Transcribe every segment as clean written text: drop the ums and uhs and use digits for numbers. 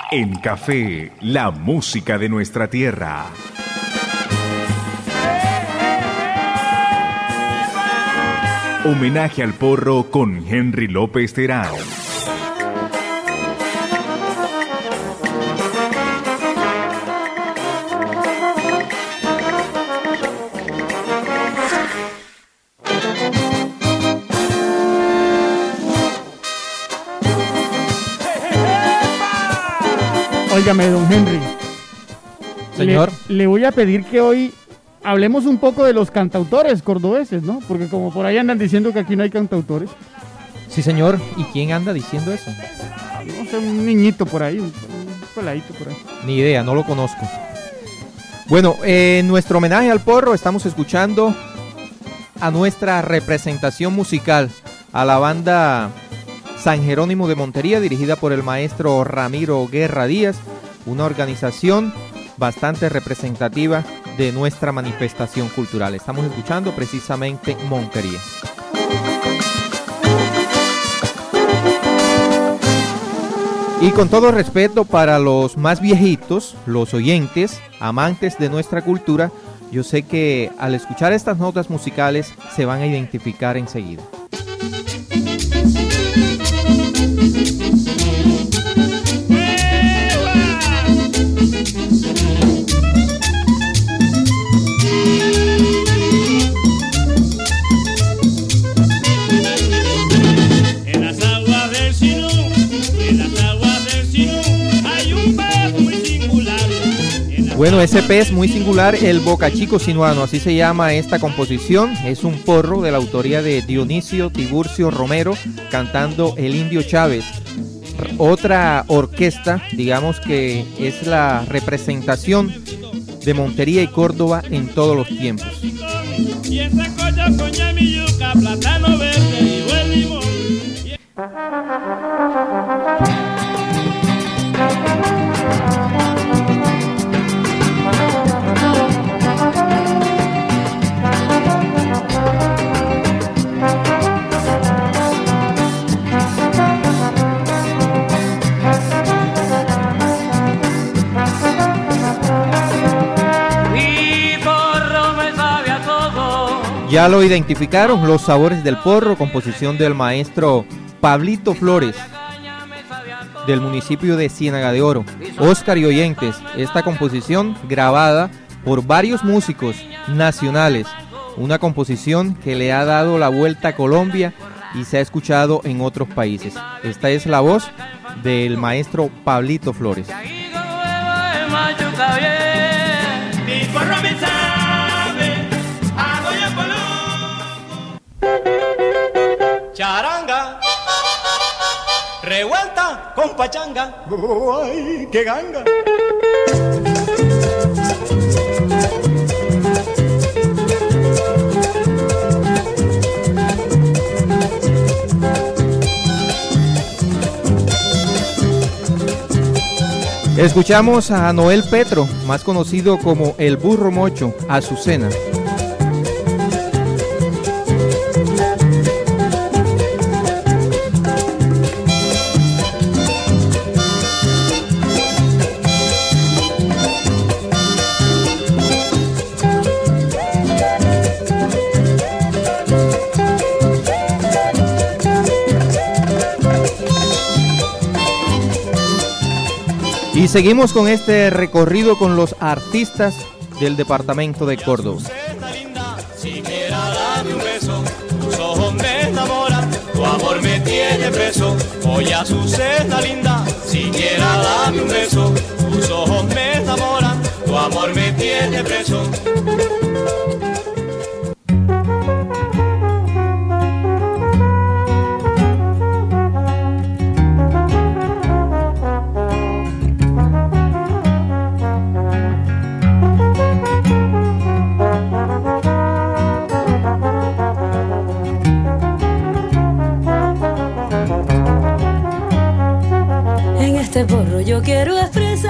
En Café, la música de nuestra tierra. Homenaje al porro con Henry López Terán. Óigame, don Henry. Señor. Le voy a pedir que hoy hablemos un poco de los cantautores cordobeses, ¿no? Porque como por ahí andan diciendo que aquí no hay cantautores. Sí, señor. ¿Y quién anda diciendo eso? No sé, un niñito por ahí, un peladito por ahí. Ni idea, no lo conozco. Bueno, en nuestro homenaje al porro estamos escuchando a nuestra representación musical, a la banda San Jerónimo de Montería, dirigida por el maestro Ramiro Guerra Díaz, una organización bastante representativa de nuestra manifestación cultural. Estamos escuchando precisamente Montería. Y con todo respeto para los más viejitos, los oyentes, amantes de nuestra cultura, yo sé que al escuchar estas notas musicales se van a identificar enseguida. Bueno, ese pez muy singular, el bocachico sinuano, así se llama esta composición. Es un porro de la autoría de Dionisio Tiburcio Romero, cantando el Indio Chávez. Otra orquesta, digamos que es la representación de Montería y Córdoba en todos los tiempos. Y esa colla, coña, mi yuca, plátano verde y buen limón. Ya lo identificaron, Los Sabores del Porro, composición del maestro Pablito Flores, del municipio de Ciénaga de Oro. Óscar y oyentes, esta composición grabada por varios músicos nacionales, una composición que le ha dado la vuelta a Colombia y se ha escuchado en otros países. Esta es la voz del maestro Pablito Flores. Charanga, revuelta con pachanga. ¡Ay, qué ganga! Escuchamos a Noel Petro, más conocido como el Burro Mocho, Azucena. Y seguimos con este recorrido con los artistas del departamento de Córdoba. Siquiera dame un beso, tus ojos me enamoran, tu amor me tiene preso. Oye, Azucena linda, siquiera dame un beso, tus ojos me enamoran, tu amor me tiene preso. Porro yo quiero expresar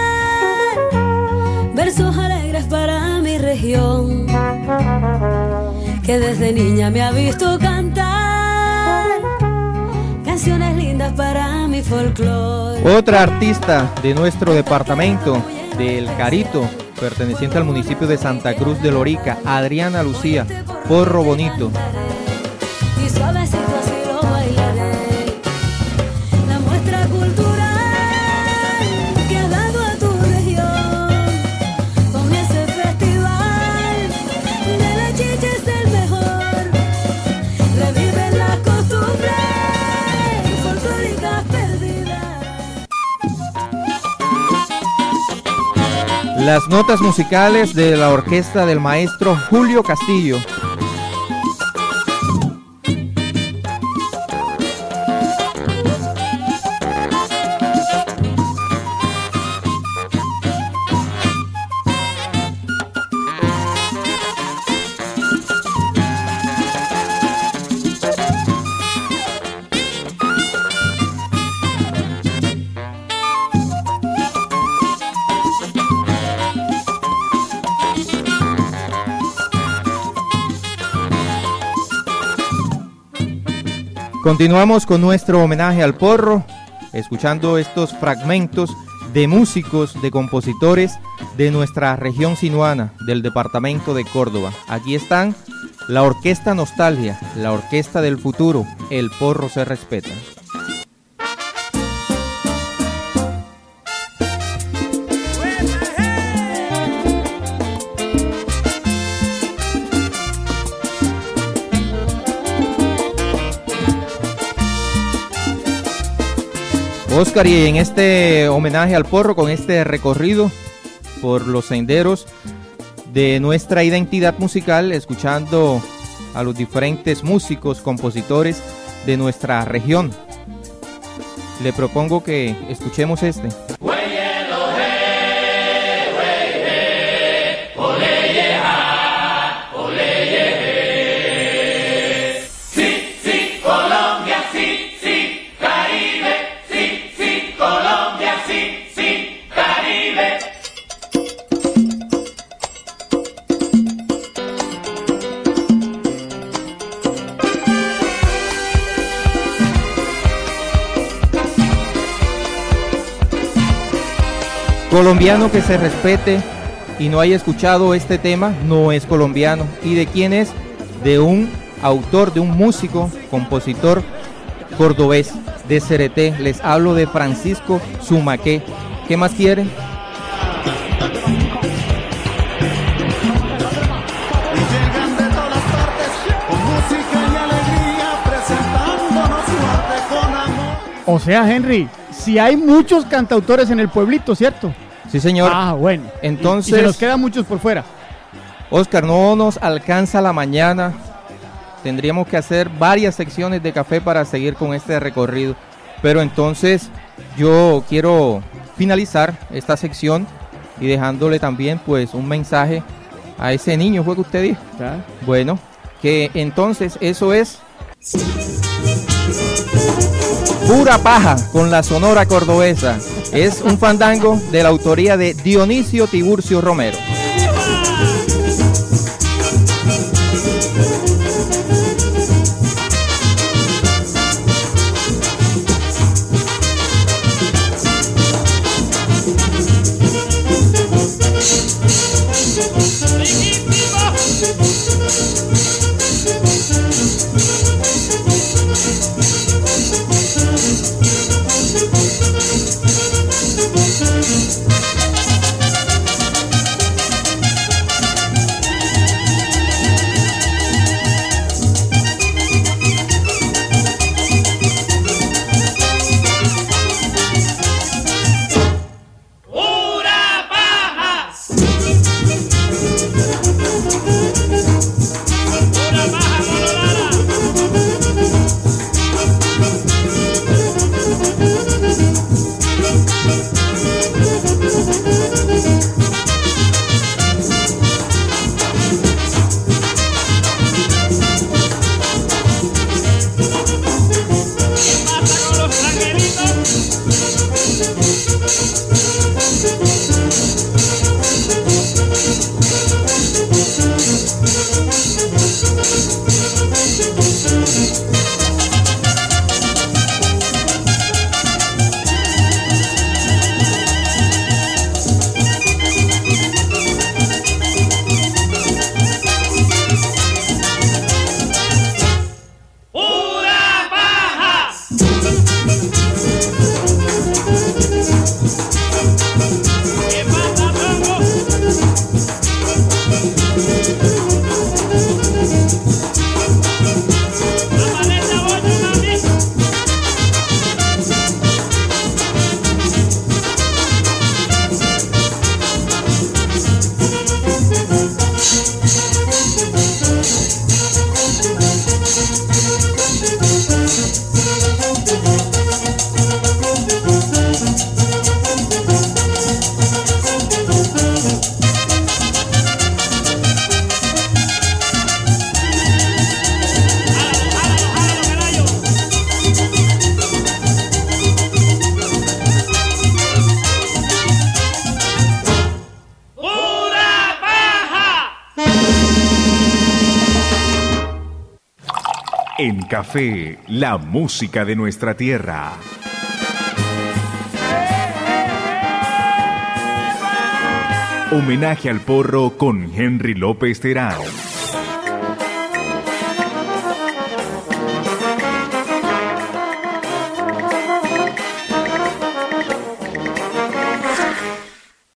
versos alegres para mi región, que desde niña me ha visto cantar canciones lindas para mi folclore. Otra artista de nuestro departamento, del Carito, perteneciente al municipio de Santa Cruz de Lorica, Adriana Lucía, Porro Bonito. Y suavecito así lo bailaré. La muestra cultural que has dado a tu región, con ese festival de la chicha es el mejor. Reviven las costumbres folclóricas perdidas. Las notas musicales de la orquesta del maestro Julio Castillo. Continuamos con nuestro homenaje al porro, escuchando estos fragmentos de músicos, de compositores de nuestra región sinuana, del departamento de Córdoba. Aquí están la Orquesta Nostalgia, la Orquesta del Futuro, El Porro se respeta. Oscar, y en este homenaje al porro, con este recorrido por los senderos de nuestra identidad musical, escuchando a los diferentes músicos, compositores de nuestra región, le propongo que escuchemos este. Colombiano que se respete y no haya escuchado este tema no es colombiano. ¿Y de quién es? De un autor, de un músico, compositor cordobés de Cereté. Les hablo de Francisco Zumaqué. ¿Qué más quieren? O sea, Henry, si hay muchos cantautores en el pueblito, ¿cierto? Sí, señor. Ah, bueno. Entonces, y se nos quedan muchos por fuera. Oscar, no nos alcanza la mañana. Tendríamos que hacer varias secciones de café para seguir con este recorrido. Pero entonces yo quiero finalizar esta sección y dejándole también pues un mensaje a ese niño, ¿fue que usted dijo? ¿Ya? Bueno, que entonces eso es Pura Paja con la Sonora Cordobesa. Es un fandango de la autoría de Dionisio Tiburcio Romero. En Café, la música de nuestra tierra. Homenaje al porro con Henry López Terán.